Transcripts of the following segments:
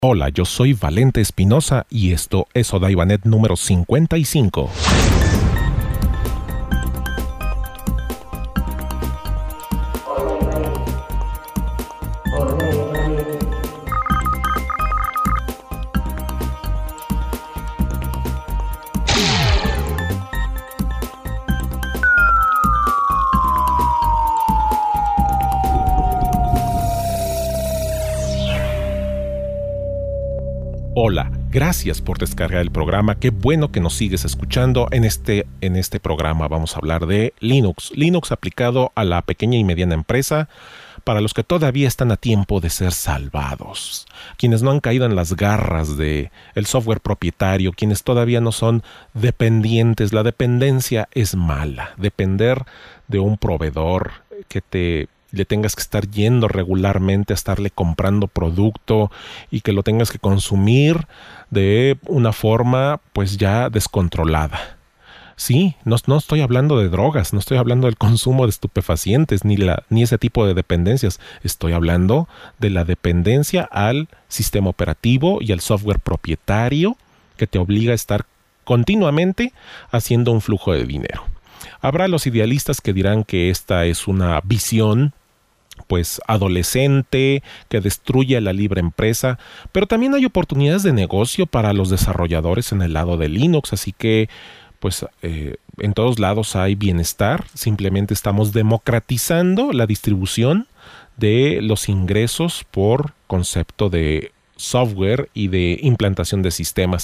Hola, yo soy Valente Espinosa y esto es Odaibanet número 55. Hola, gracias por descargar el programa. Qué bueno que nos sigues escuchando. En este programa vamos a hablar de Linux aplicado a la pequeña y mediana empresa, para los que todavía están a tiempo de ser salvados, quienes no han caído en las garras de el software propietario, quienes todavía no son dependientes. La dependencia es mala. Depender de un proveedor que le tengas que estar yendo regularmente a estarle comprando producto y que lo tengas que consumir de una forma pues ya descontrolada. Sí, no estoy hablando de drogas, no estoy hablando del consumo de estupefacientes ni ese tipo de dependencias. Estoy hablando de la dependencia al sistema operativo y al software propietario que te obliga a estar continuamente haciendo un flujo de dinero. Habrá los idealistas que dirán que esta es una visión pues adolescente, que destruye a la libre empresa, pero también hay oportunidades de negocio para los desarrolladores en el lado de Linux, así que pues en todos lados hay bienestar. Simplemente estamos democratizando la distribución de los ingresos por concepto de software y de implantación de sistemas.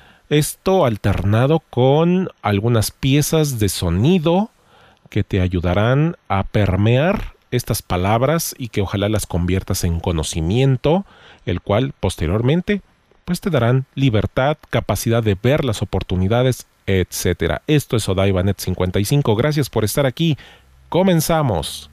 Esto alternado con algunas piezas de sonido que te ayudarán a permear estas palabras y que ojalá las conviertas en conocimiento, el cual posteriormente pues te darán libertad, capacidad de ver las oportunidades, etc. Esto es Odaibanet 55. Gracias por estar aquí. Comenzamos.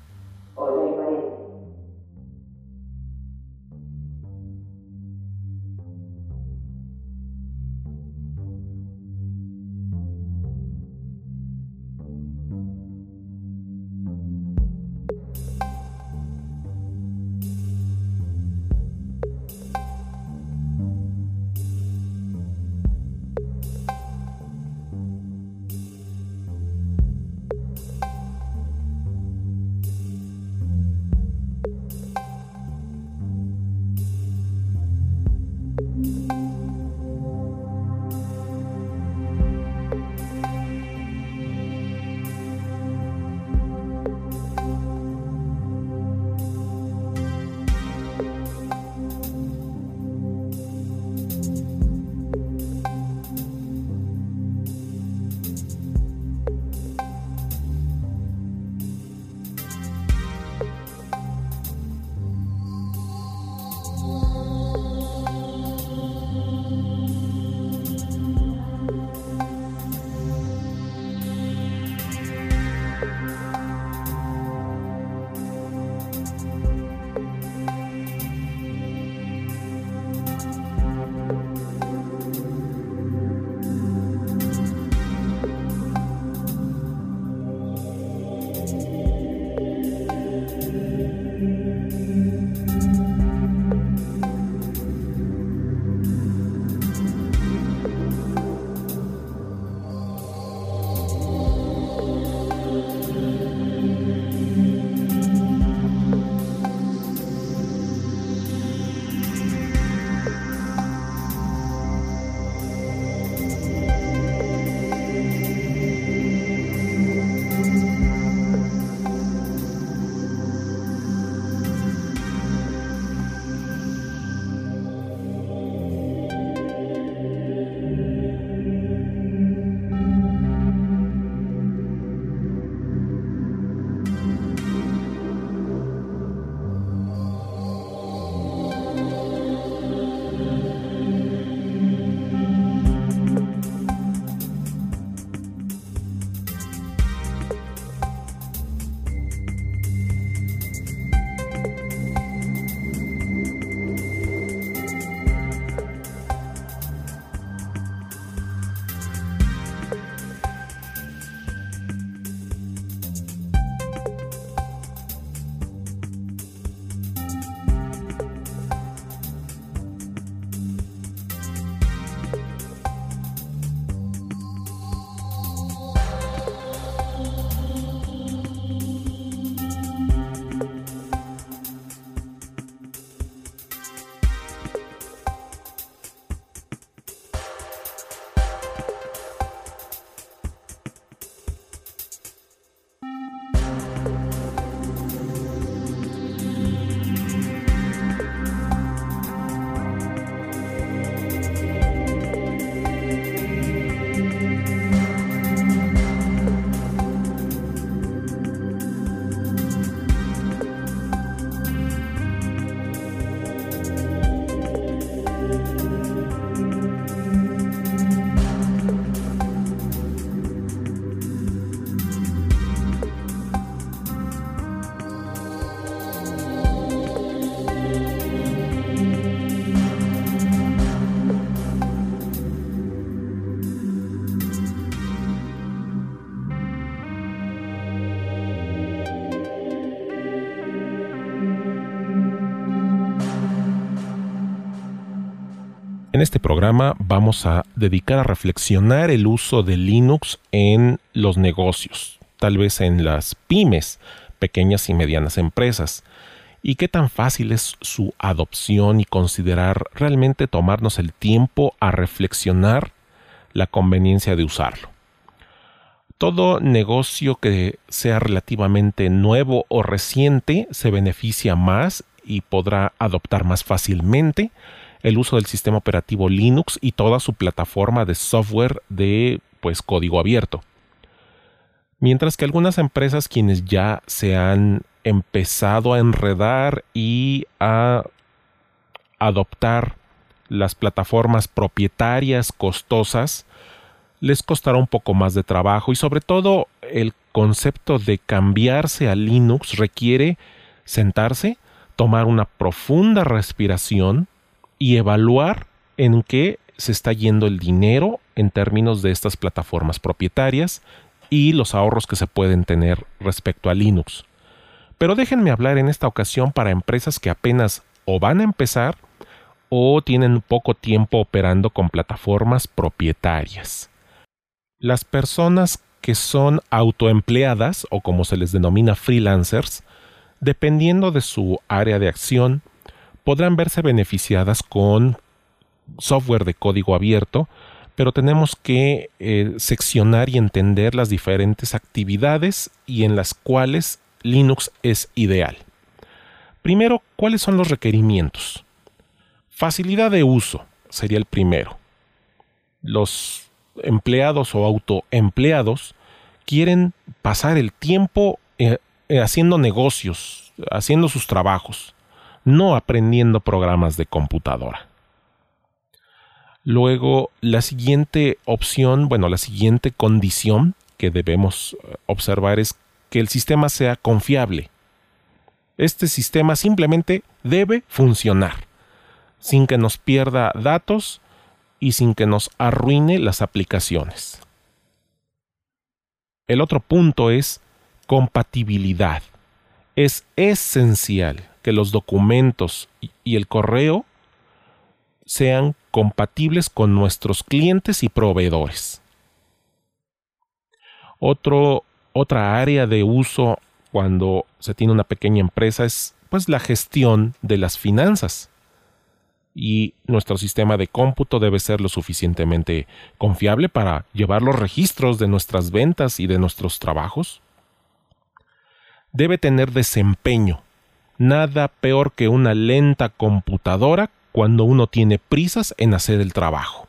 En este programa vamos a dedicar a reflexionar el uso de Linux en los negocios, tal vez en las pymes, pequeñas y medianas empresas, y qué tan fácil es su adopción y considerar realmente tomarnos el tiempo a reflexionar la conveniencia de usarlo. Todo negocio que sea relativamente nuevo o reciente se beneficia más y podrá adoptar más fácilmente el uso del sistema operativo Linux y toda su plataforma de software de código abierto. Mientras que algunas empresas quienes ya se han empezado a enredar y a adoptar las plataformas propietarias costosas, les costará un poco más de trabajo y sobre todo el concepto de cambiarse a Linux requiere sentarse, tomar una profunda respiración y evaluar en qué se está yendo el dinero en términos de estas plataformas propietarias y los ahorros que se pueden tener respecto a Linux. Pero déjenme hablar en esta ocasión para empresas que apenas o van a empezar o tienen poco tiempo operando con plataformas propietarias. Las personas que son autoempleadas o como se les denomina freelancers, dependiendo de su área de acción, podrán verse beneficiadas con software de código abierto, pero tenemos que seccionar y entender las diferentes actividades y en las cuales Linux es ideal. Primero, ¿cuáles son los requerimientos? Facilidad de uso sería el primero. Los empleados o autoempleados quieren pasar el tiempo haciendo negocios, haciendo sus trabajos, no aprendiendo programas de computadora. Luego, la siguiente opción, la siguiente condición que debemos observar es que el sistema sea confiable. Este sistema simplemente debe funcionar, sin que nos pierda datos y sin que nos arruine las aplicaciones. El otro punto es compatibilidad. Es esencial que los documentos y el correo sean compatibles con nuestros clientes y proveedores. Otra área de uso cuando se tiene una pequeña empresa es la gestión de las finanzas. Y nuestro sistema de cómputo debe ser lo suficientemente confiable para llevar los registros de nuestras ventas y de nuestros trabajos. Debe tener desempeño. Nada peor que una lenta computadora cuando uno tiene prisas en hacer el trabajo.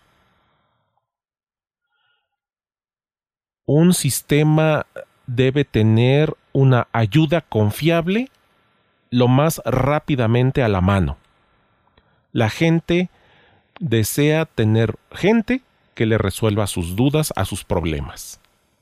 Un sistema debe tener una ayuda confiable lo más rápidamente a la mano. La gente desea tener gente que le resuelva sus dudas a sus problemas.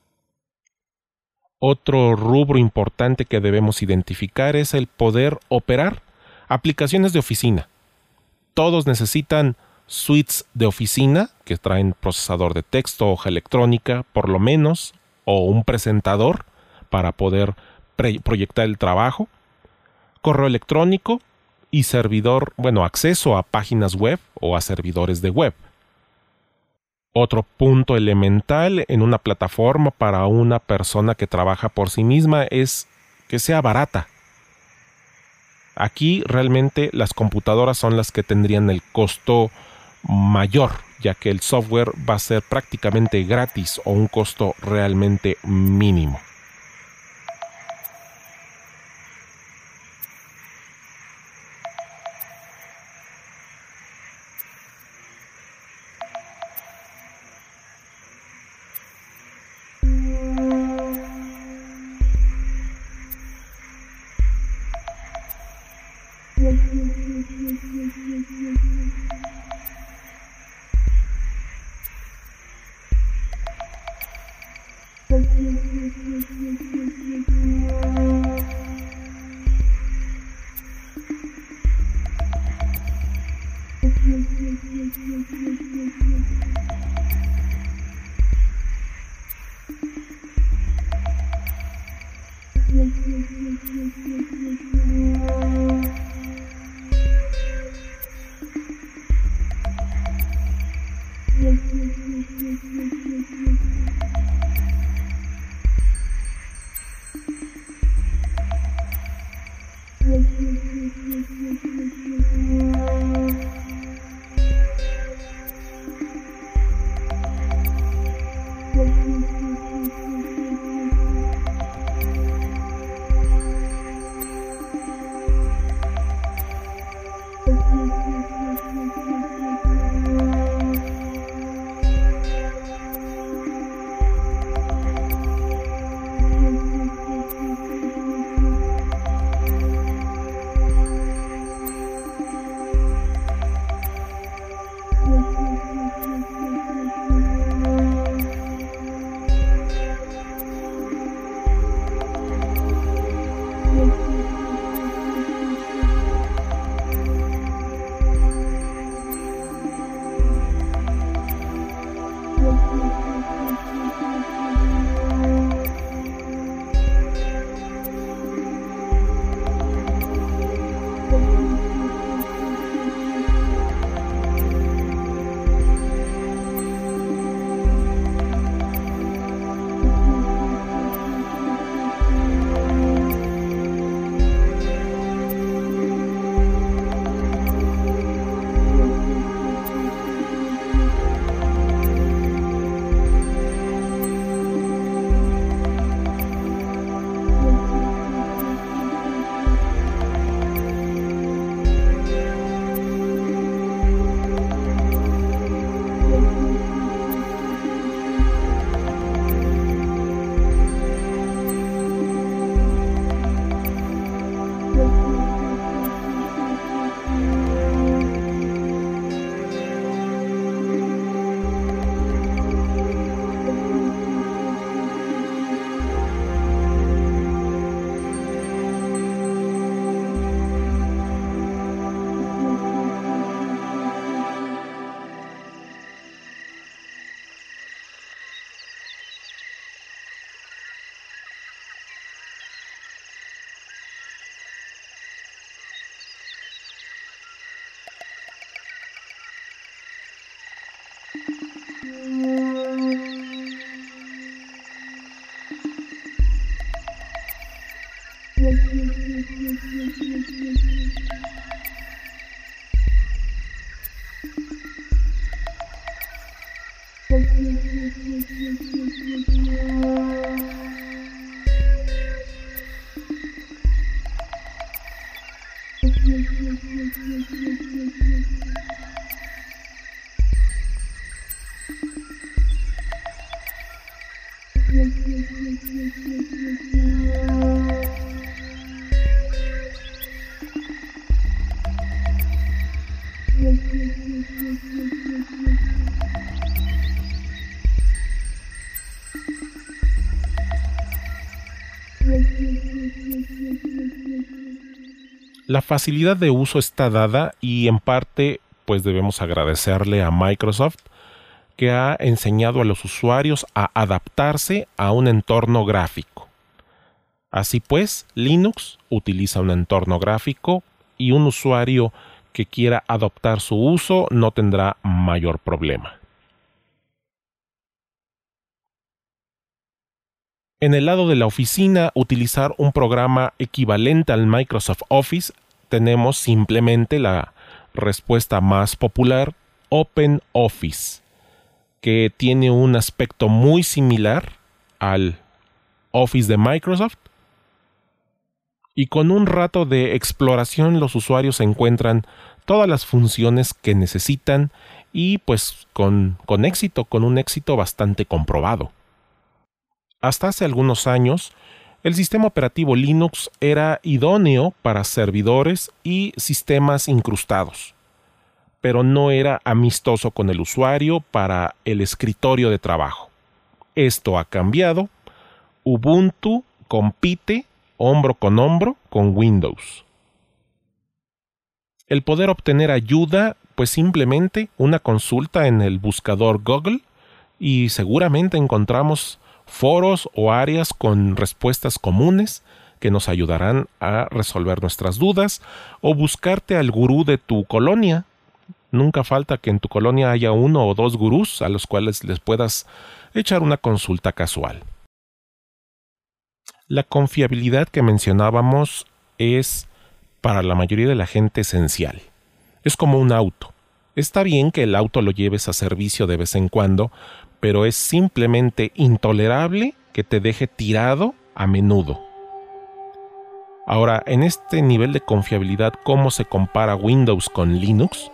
Otro rubro importante que debemos identificar es el poder operar aplicaciones de oficina. Todos necesitan suites de oficina que traen procesador de texto, hoja electrónica, por lo menos, o un presentador para poder proyectar el trabajo, correo electrónico y servidor, acceso a páginas web o a servidores de web. Otro punto elemental en una plataforma para una persona que trabaja por sí misma es que sea barata. Aquí realmente las computadoras son las que tendrían el costo mayor, ya que el software va a ser prácticamente gratis o un costo realmente mínimo. La facilidad de uso está dada y en parte pues debemos agradecerle a Microsoft que ha enseñado a los usuarios a adaptarse a un entorno gráfico. Así pues, Linux utiliza un entorno gráfico y un usuario que quiera adoptar su uso no tendrá mayor problema. En el lado de la oficina, utilizar un programa equivalente al Microsoft Office, tenemos simplemente la respuesta más popular, OpenOffice, que tiene un aspecto muy similar al Office de Microsoft. Y con un rato de exploración los usuarios encuentran todas las funciones que necesitan y pues con éxito, con un éxito bastante comprobado. Hasta hace algunos años, el sistema operativo Linux era idóneo para servidores y sistemas incrustados, pero no era amistoso con el usuario para el escritorio de trabajo. Esto ha cambiado. Ubuntu compite hombro con Windows. El poder obtener ayuda, pues simplemente una consulta en el buscador Google y seguramente encontramos foros o áreas con respuestas comunes que nos ayudarán a resolver nuestras dudas o buscarte al gurú de tu colonia. Nunca falta que en tu colonia haya uno o dos gurús a los cuales les puedas echar una consulta casual. La confiabilidad que mencionábamos es para la mayoría de la gente esencial. Es como un auto. Está bien que el auto lo lleves a servicio de vez en cuando, pero es simplemente intolerable que te deje tirado a menudo. Ahora, en este nivel de confiabilidad, ¿cómo se compara Windows con Linux?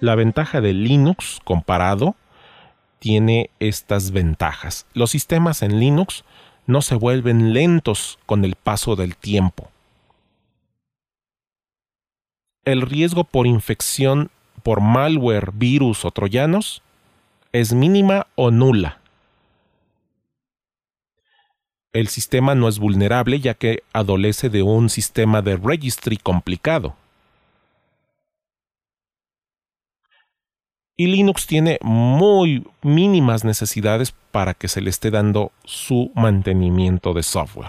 La ventaja de Linux comparado tiene estas ventajas. Los sistemas en Linux no se vuelven lentos con el paso del tiempo. El riesgo por infección por malware, virus o troyanos es mínima o nula. El sistema no es vulnerable ya que adolece de un sistema de registry complicado. Y Linux tiene muy mínimas necesidades para que se le esté dando su mantenimiento de software.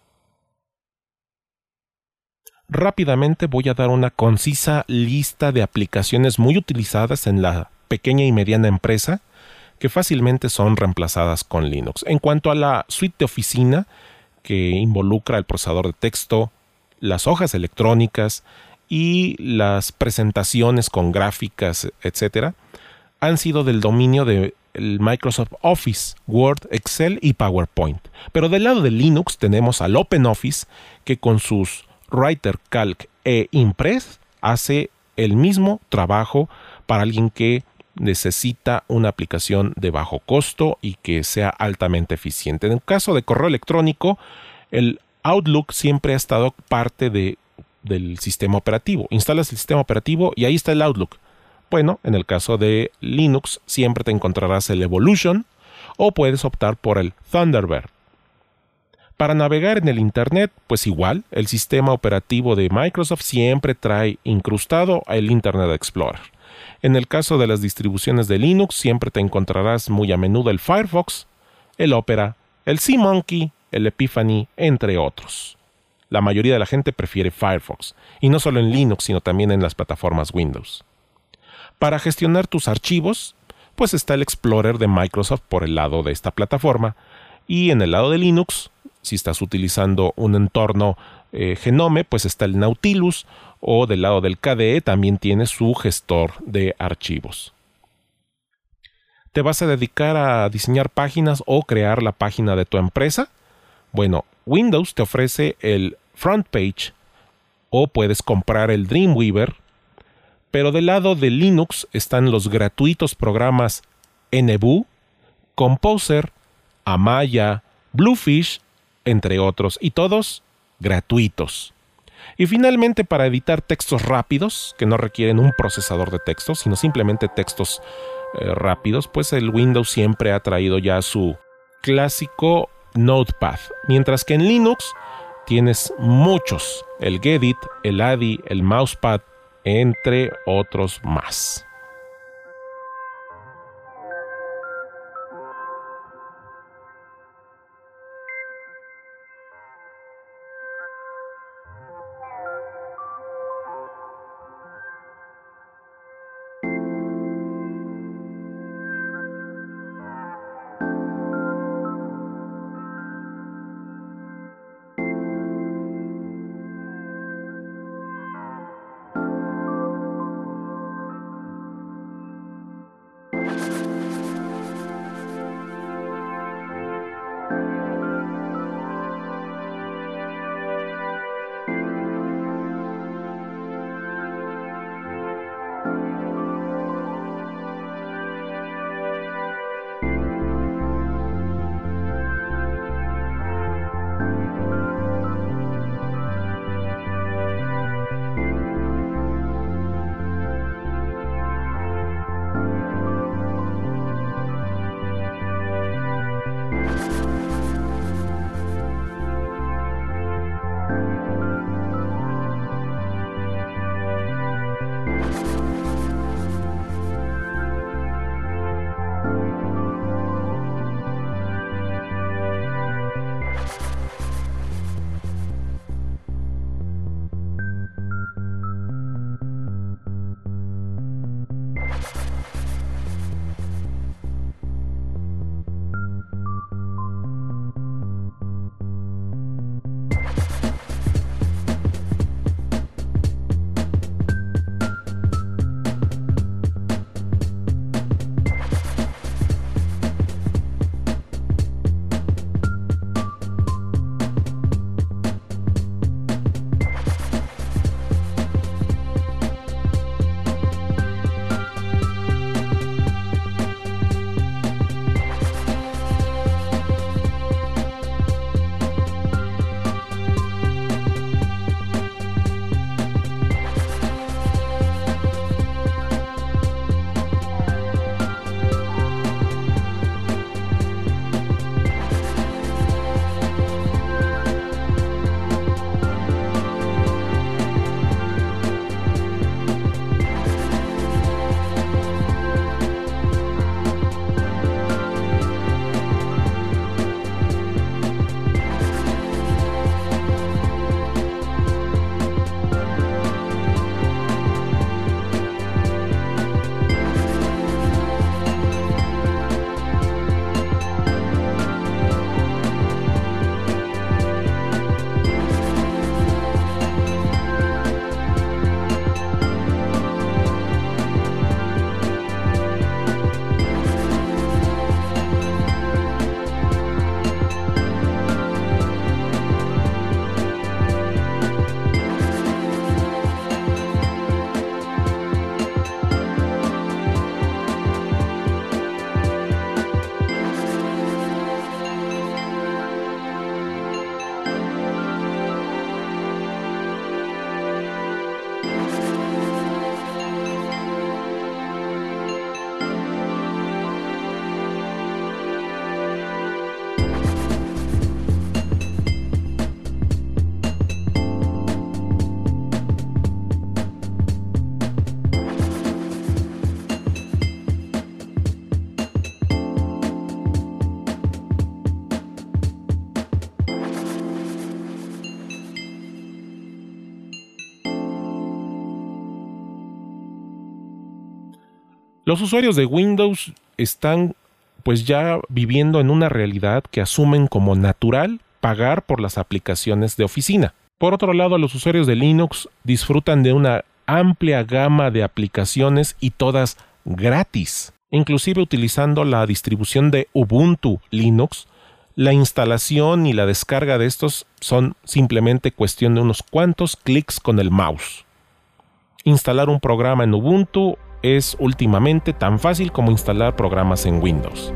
Rápidamente voy a dar una concisa lista de aplicaciones muy utilizadas en la pequeña y mediana empresa que fácilmente son reemplazadas con Linux. En cuanto a la suite de oficina, que involucra el procesador de texto, las hojas electrónicas y las presentaciones con gráficas, etc., han sido del dominio de Microsoft Office, Word, Excel y PowerPoint. Pero del lado de Linux tenemos al OpenOffice, que con sus Writer, Calc e Impress hace el mismo trabajo para alguien que necesita una aplicación de bajo costo y que sea altamente eficiente. En el caso de correo electrónico, el Outlook siempre ha estado parte del sistema operativo. Instalas el sistema operativo y ahí está el Outlook. Bueno, en el caso de Linux siempre te encontrarás el Evolution o puedes optar por el Thunderbird. Para navegar en el Internet, pues igual, el sistema operativo de Microsoft siempre trae incrustado el Internet Explorer. En el caso de las distribuciones de Linux, siempre te encontrarás muy a menudo el Firefox, el Opera, el SeaMonkey, el Epiphany, entre otros. La mayoría de la gente prefiere Firefox, y no solo en Linux, sino también en las plataformas Windows. Para gestionar tus archivos, pues está el Explorer de Microsoft por el lado de esta plataforma, y en el lado de Linux, si estás utilizando un entorno Genome, pues está el Nautilus, o del lado del KDE también tiene su gestor de archivos. ¿Te vas a dedicar a diseñar páginas o crear la página de tu empresa? Bueno, Windows te ofrece el FrontPage o puedes comprar el Dreamweaver, pero del lado de Linux están los gratuitos programas NBU, Composer, Amaya, Bluefish, entre otros, y todos gratuitos. Y finalmente, para editar textos rápidos, que no requieren un procesador de textos, sino simplemente textos rápidos, pues el Windows siempre ha traído ya su clásico Notepad. Mientras que en Linux tienes muchos, el Gedit, el ADI, el Mousepad, entre otros más. Los usuarios de Windows están pues ya viviendo en una realidad que asumen como natural pagar por las aplicaciones de oficina. Por otro lado, los usuarios de Linux disfrutan de una amplia gama de aplicaciones y todas gratis. Inclusive utilizando la distribución de Ubuntu Linux, la instalación y la descarga de estos son simplemente cuestión de unos cuantos clics con el mouse. Instalar un programa en Ubuntu es últimamente tan fácil como instalar programas en Windows.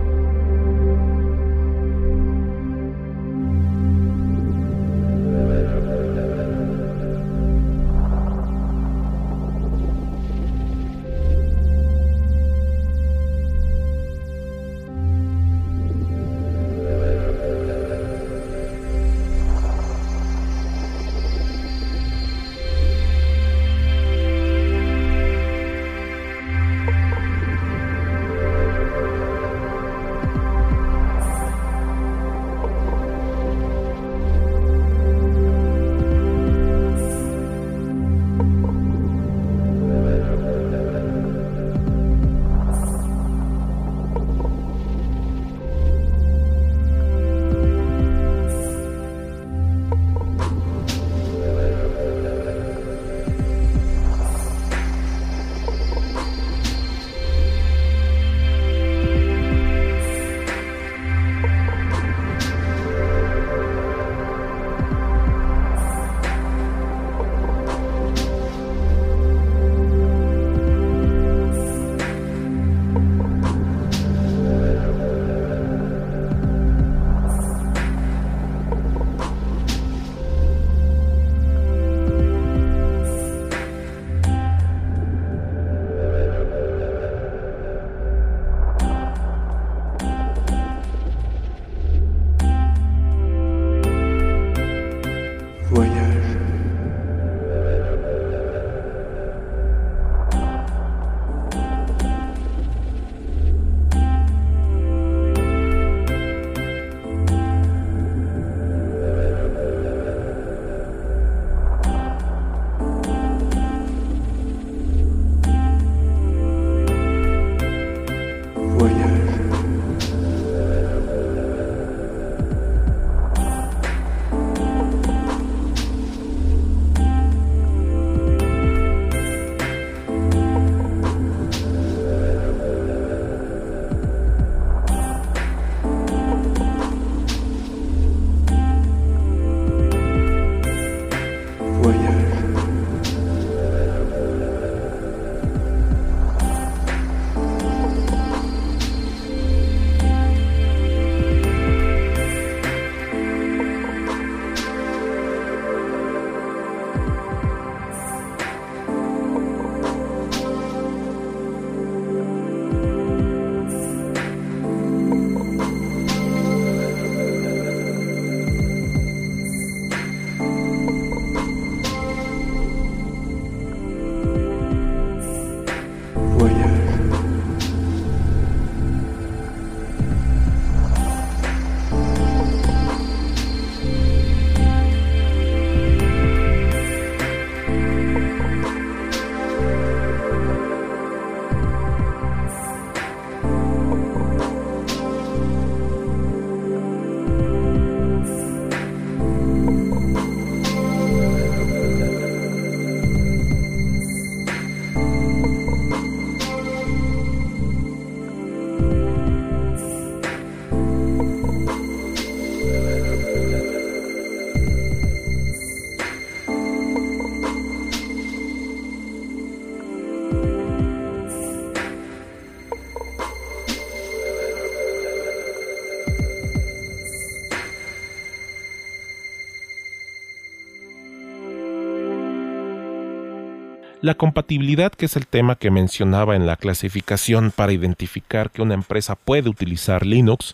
La compatibilidad, que es el tema que mencionaba en la clasificación para identificar que una empresa puede utilizar Linux,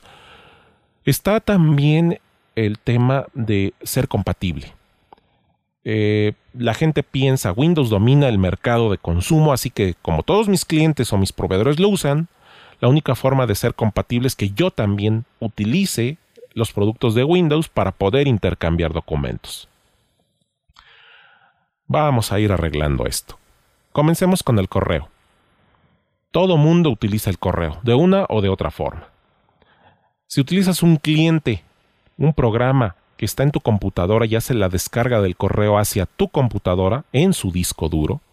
está también el tema de ser compatible. La gente piensa, Windows domina el mercado de consumo, así que como todos mis clientes o mis proveedores lo usan, la única forma de ser compatible es que yo también utilice los productos de Windows para poder intercambiar documentos. Vamos a ir arreglando esto. Comencemos con el correo. Todo mundo utiliza el correo, de una o de otra forma. Si utilizas un cliente, un programa que está en tu computadora y hace la descarga del correo hacia tu computadora en su disco duro,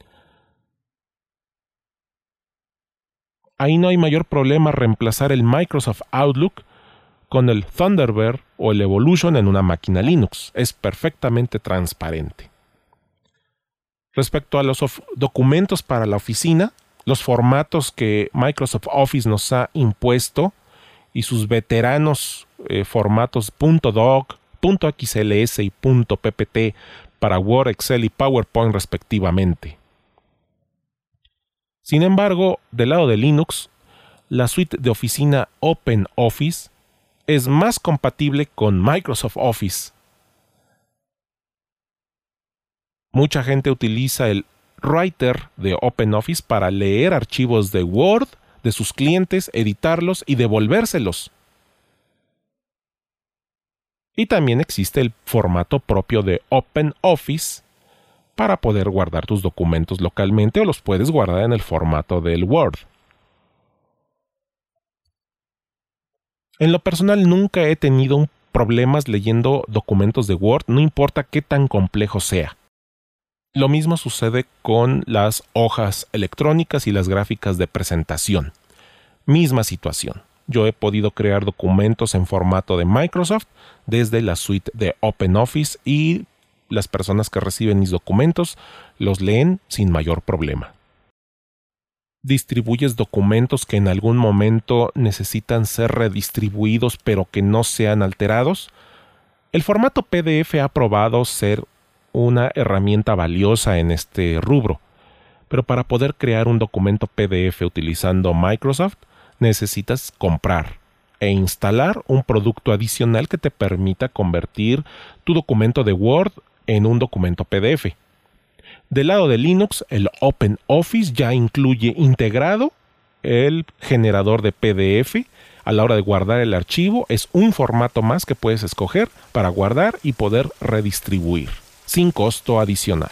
ahí no hay mayor problema reemplazar el Microsoft Outlook con el Thunderbird o el Evolution en una máquina Linux. Es perfectamente transparente. Respecto a los documentos para la oficina, los formatos que Microsoft Office nos ha impuesto y sus veteranos formatos .doc, .xls y .ppt para Word, Excel y PowerPoint respectivamente. Sin embargo, del lado de Linux, la suite de oficina OpenOffice es más compatible con Microsoft Office. Mucha gente utiliza el Writer de OpenOffice para leer archivos de Word de sus clientes, editarlos y devolvérselos. Y también existe el formato propio de OpenOffice para poder guardar tus documentos localmente o los puedes guardar en el formato del Word. En lo personal nunca he tenido problemas leyendo documentos de Word, no importa qué tan complejo sea. Lo mismo sucede con las hojas electrónicas y las gráficas de presentación. Misma situación. Yo he podido crear documentos en formato de Microsoft desde la suite de OpenOffice y las personas que reciben mis documentos los leen sin mayor problema. ¿Distribuyes documentos que en algún momento necesitan ser redistribuidos pero que no sean alterados? El formato PDF ha probado ser una herramienta valiosa en este rubro, pero para poder crear un documento PDF utilizando Microsoft necesitas comprar e instalar un producto adicional que te permita convertir tu documento de Word en un documento PDF. Del lado de Linux, el OpenOffice ya incluye integrado el generador de PDF. A la hora de guardar el archivo, es un formato más que puedes escoger para guardar y poder redistribuir, sin costo adicional.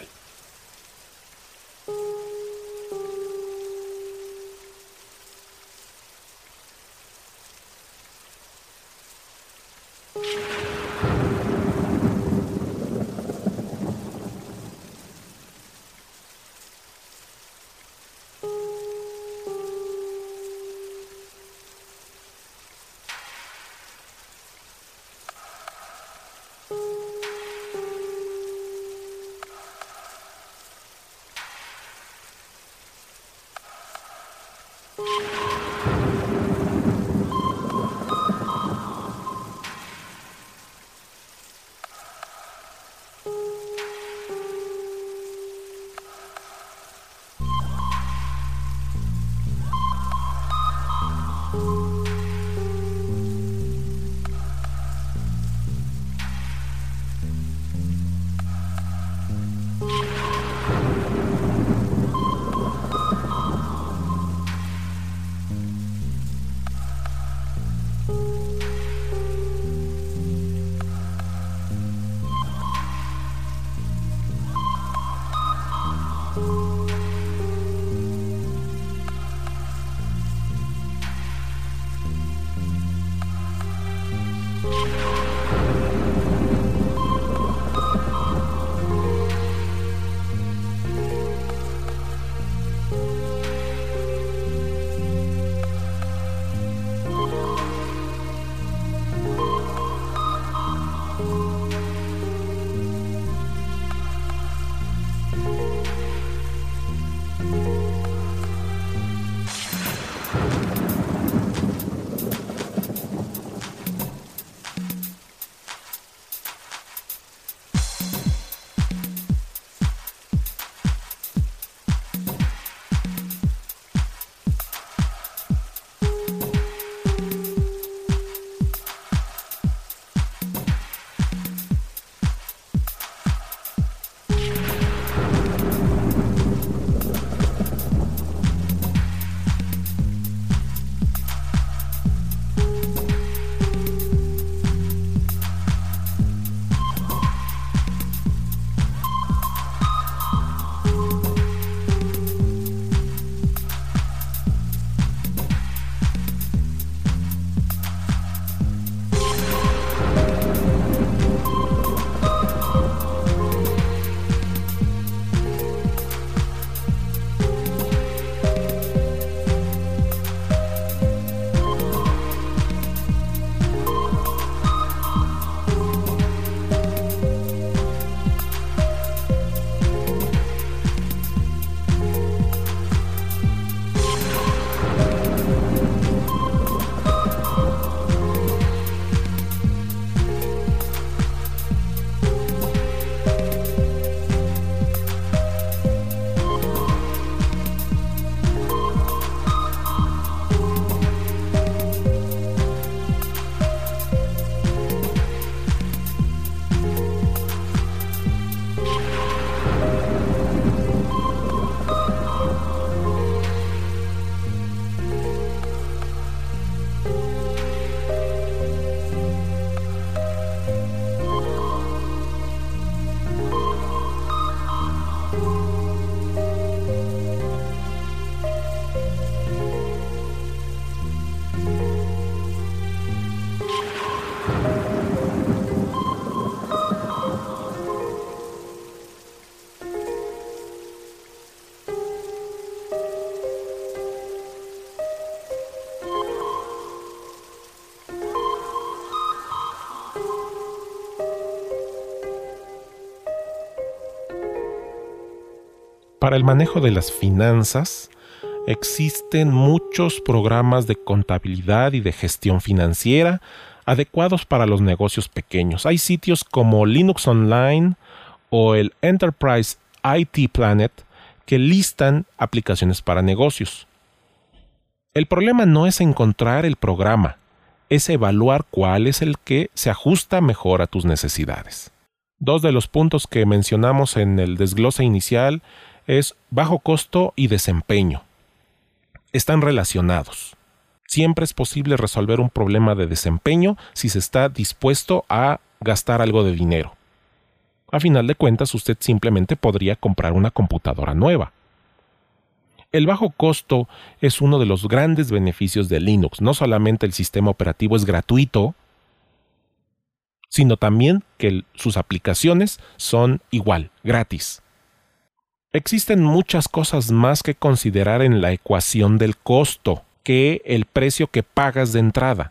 Para el manejo de las finanzas, existen muchos programas de contabilidad y de gestión financiera adecuados para los negocios pequeños. Hay sitios como Linux Online o el Enterprise IT Planet que listan aplicaciones para negocios. El problema no es encontrar el programa, es evaluar cuál es el que se ajusta mejor a tus necesidades. Dos de los puntos que mencionamos en el desglose inicial es bajo costo y desempeño. Están relacionados. Siempre es posible resolver un problema de desempeño si se está dispuesto a gastar algo de dinero. A final de cuentas, usted simplemente podría comprar una computadora nueva. El bajo costo es uno de los grandes beneficios de Linux. No solamente el sistema operativo es gratuito, sino también que sus aplicaciones son igual, gratis. Existen muchas cosas más que considerar en la ecuación del costo que el precio que pagas de entrada.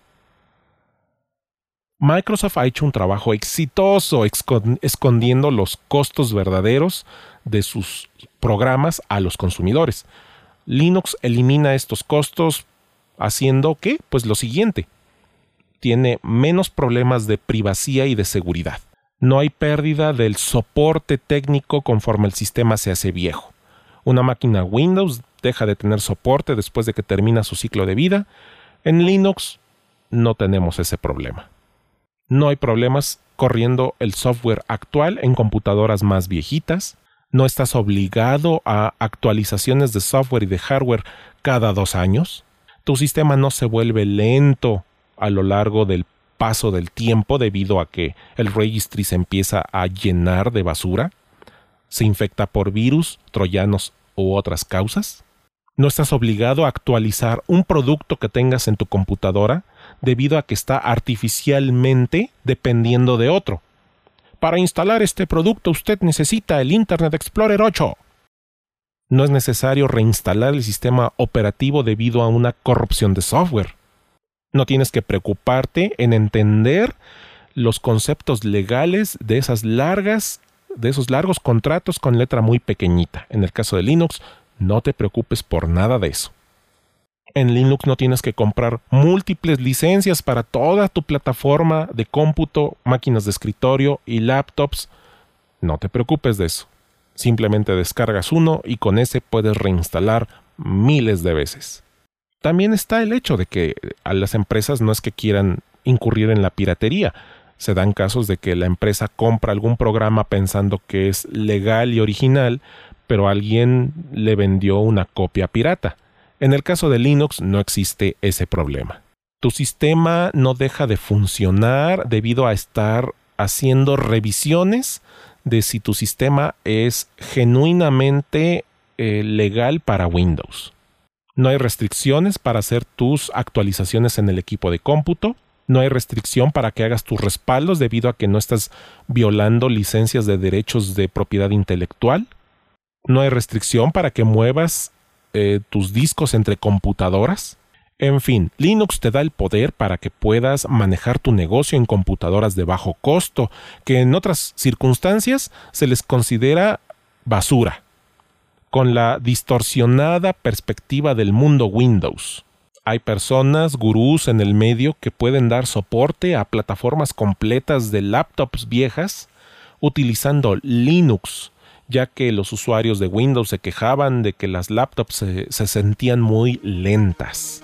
Microsoft ha hecho un trabajo exitoso escondiendo los costos verdaderos de sus programas a los consumidores. Linux elimina estos costos haciendo ¿qué? Pues lo siguiente. Tiene menos problemas de privacidad y de seguridad. No hay pérdida del soporte técnico conforme el sistema se hace viejo. Una máquina Windows deja de tener soporte después de que termina su ciclo de vida. En Linux no tenemos ese problema. No hay problemas corriendo el software actual en computadoras más viejitas. No estás obligado a actualizaciones de software y de hardware cada 2 años. Tu sistema no se vuelve lento a lo largo del paso del tiempo debido a que el registry se empieza a llenar de basura, se infecta por virus, troyanos u otras causas. No estás obligado a actualizar un producto que tengas en tu computadora debido a que está artificialmente dependiendo de otro. Para instalar este producto usted necesita el Internet Explorer 8. No es necesario reinstalar el sistema operativo debido a una corrupción de software. No tienes que preocuparte en entender los conceptos legales de esos largos contratos con letra muy pequeñita. En el caso de Linux, no te preocupes por nada de eso. En Linux no tienes que comprar múltiples licencias para toda tu plataforma de cómputo, máquinas de escritorio y laptops. No te preocupes de eso. Simplemente descargas uno y con ese puedes reinstalar miles de veces. También está el hecho de que a las empresas no es que quieran incurrir en la piratería. Se dan casos de que la empresa compra algún programa pensando que es legal y original, pero alguien le vendió una copia pirata. En el caso de Linux no existe ese problema. Tu sistema no deja de funcionar debido a estar haciendo revisiones de si tu sistema es genuinamente legal para Windows. No hay restricciones para hacer tus actualizaciones en el equipo de cómputo. No hay restricción para que hagas tus respaldos debido a que no estás violando licencias de derechos de propiedad intelectual. No hay restricción para que muevas tus discos entre computadoras. En fin, Linux te da el poder para que puedas manejar tu negocio en computadoras de bajo costo, que en otras circunstancias se les considera basura, con la distorsionada perspectiva del mundo Windows. Hay personas, gurús en el medio que pueden dar soporte a plataformas completas de laptops viejas utilizando Linux, ya que los usuarios de Windows se quejaban de que las laptops se sentían muy lentas.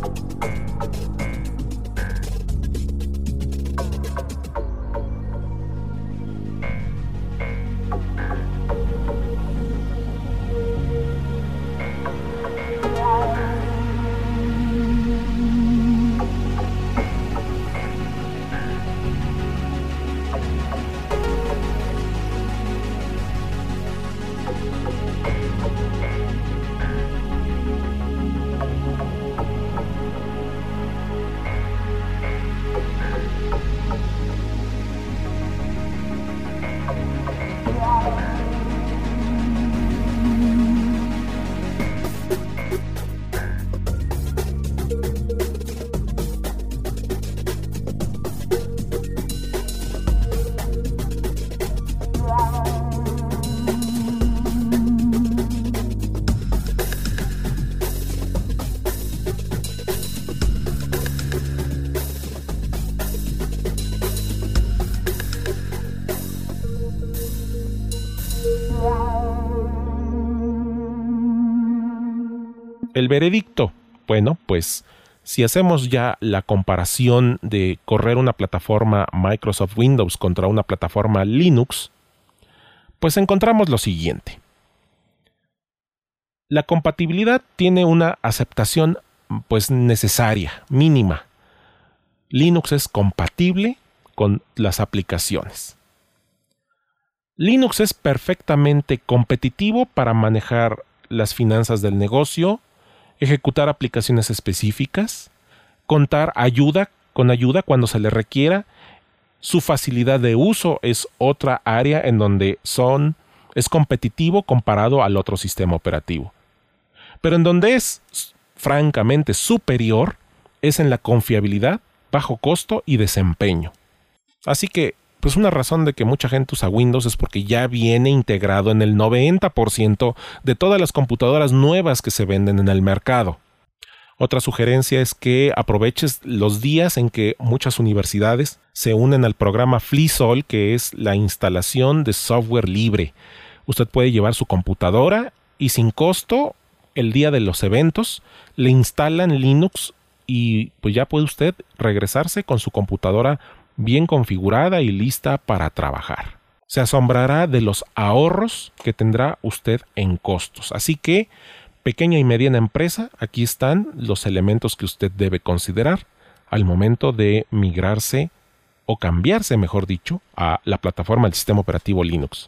El veredicto, bueno, pues si hacemos ya la comparación de correr una plataforma Microsoft Windows contra una plataforma Linux, pues encontramos lo siguiente. La compatibilidad tiene una aceptación pues necesaria, mínima. Linux es compatible con las aplicaciones. Linux es perfectamente competitivo para manejar las finanzas del negocio, ejecutar aplicaciones específicas, contar con ayuda cuando se le requiera. Su facilidad de uso es otra área en donde es competitivo comparado al otro sistema operativo. Pero en donde es francamente superior es en la confiabilidad, bajo costo y desempeño. Así que, pues una razón de que mucha gente usa Windows es porque ya viene integrado en el 90% de todas las computadoras nuevas que se venden en el mercado. Otra sugerencia es que aproveches los días en que muchas universidades se unen al programa FreeSol, que es la instalación de software libre. Usted puede llevar su computadora y sin costo, el día de los eventos, le instalan Linux y pues ya puede usted regresarse con su computadora bien configurada y lista para trabajar. Se asombrará de los ahorros que tendrá usted en costos. Así que, pequeña y mediana empresa, aquí están los elementos que usted debe considerar al momento de migrarse o cambiarse, mejor dicho, a la plataforma del sistema operativo Linux.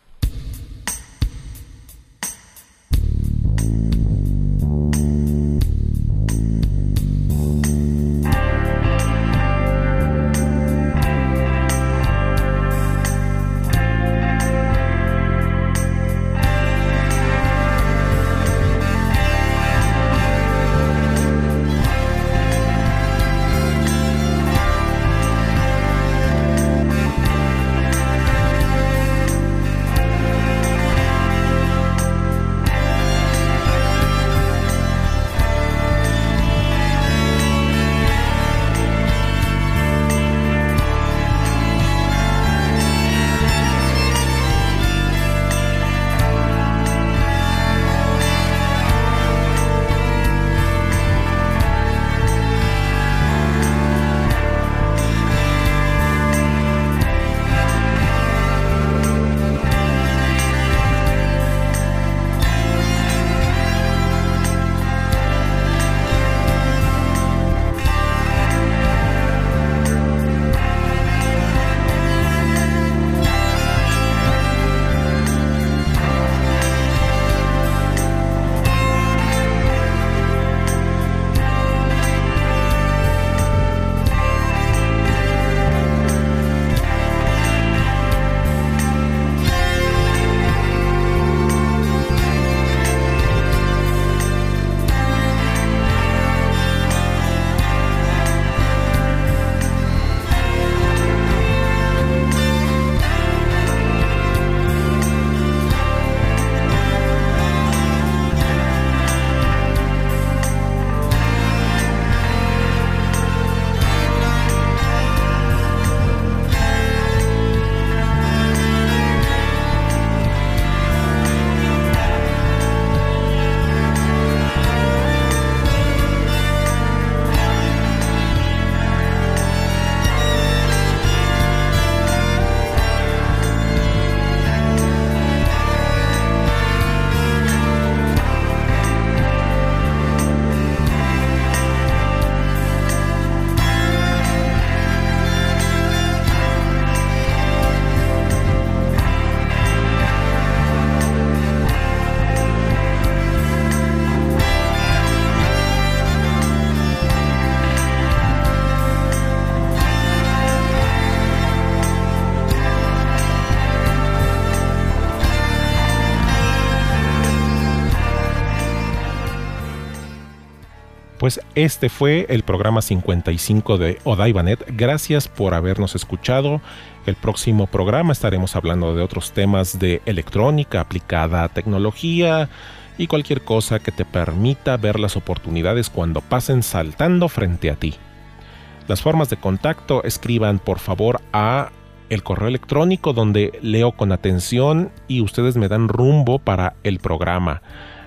Pues este fue el programa 55 de Odaibanet. Gracias por habernos escuchado. El próximo programa estaremos hablando de otros temas de electrónica aplicada a tecnología y cualquier cosa que te permita ver las oportunidades cuando pasen saltando frente a ti. Las formas de contacto: escriban por favor a el correo electrónico, donde leo con atención y ustedes me dan rumbo para el programa.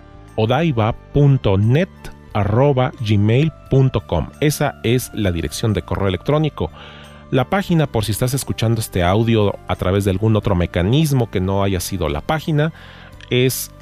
odaiba.net@gmail.com. Esa es la dirección de correo electrónico. La página, por si estás escuchando este audio a través de algún otro mecanismo que no haya sido la página, es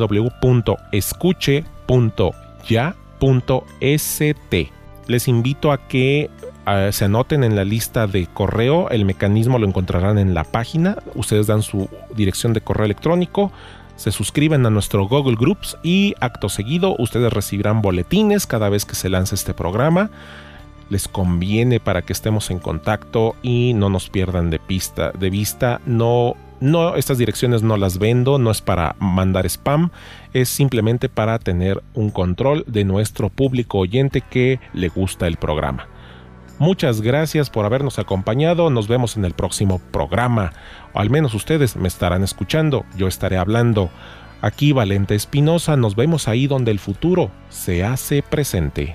www.escuche.ya.st. Les invito a que se anoten en la lista de correo. El mecanismo lo encontrarán en la página. Ustedes dan su dirección de correo electrónico, se suscriben a nuestro Google Groups y acto seguido ustedes recibirán boletines cada vez que se lance este programa. Les conviene para que estemos en contacto y no nos pierdan de vista. No, estas direcciones no las vendo, no es para mandar spam, es simplemente para tener un control de nuestro público oyente que le gusta el programa. Muchas gracias por habernos acompañado. Nos vemos en el próximo programa. O al menos ustedes me estarán escuchando. Yo estaré hablando. Aquí Valente Espinosa. Nos vemos ahí donde el futuro se hace presente.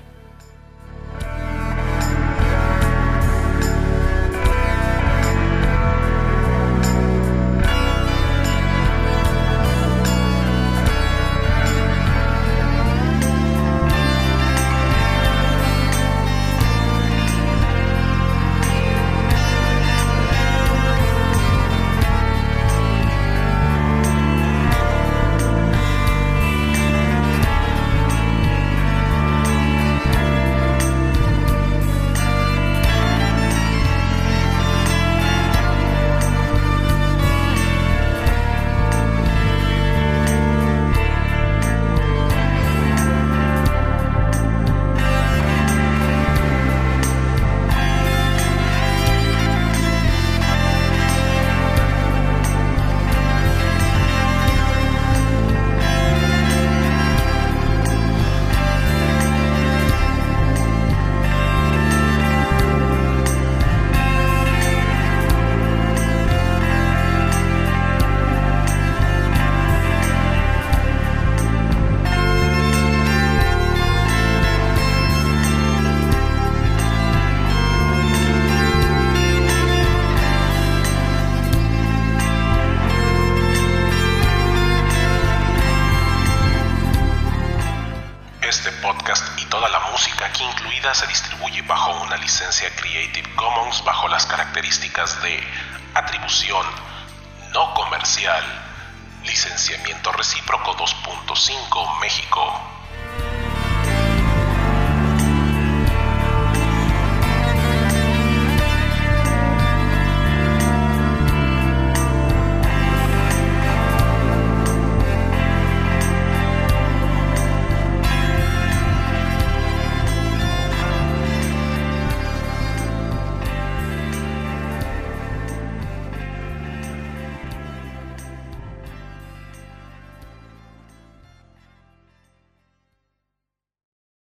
Se distribuye bajo una licencia Creative Commons bajo las características de atribución no comercial, licenciamiento recíproco 2.5 México.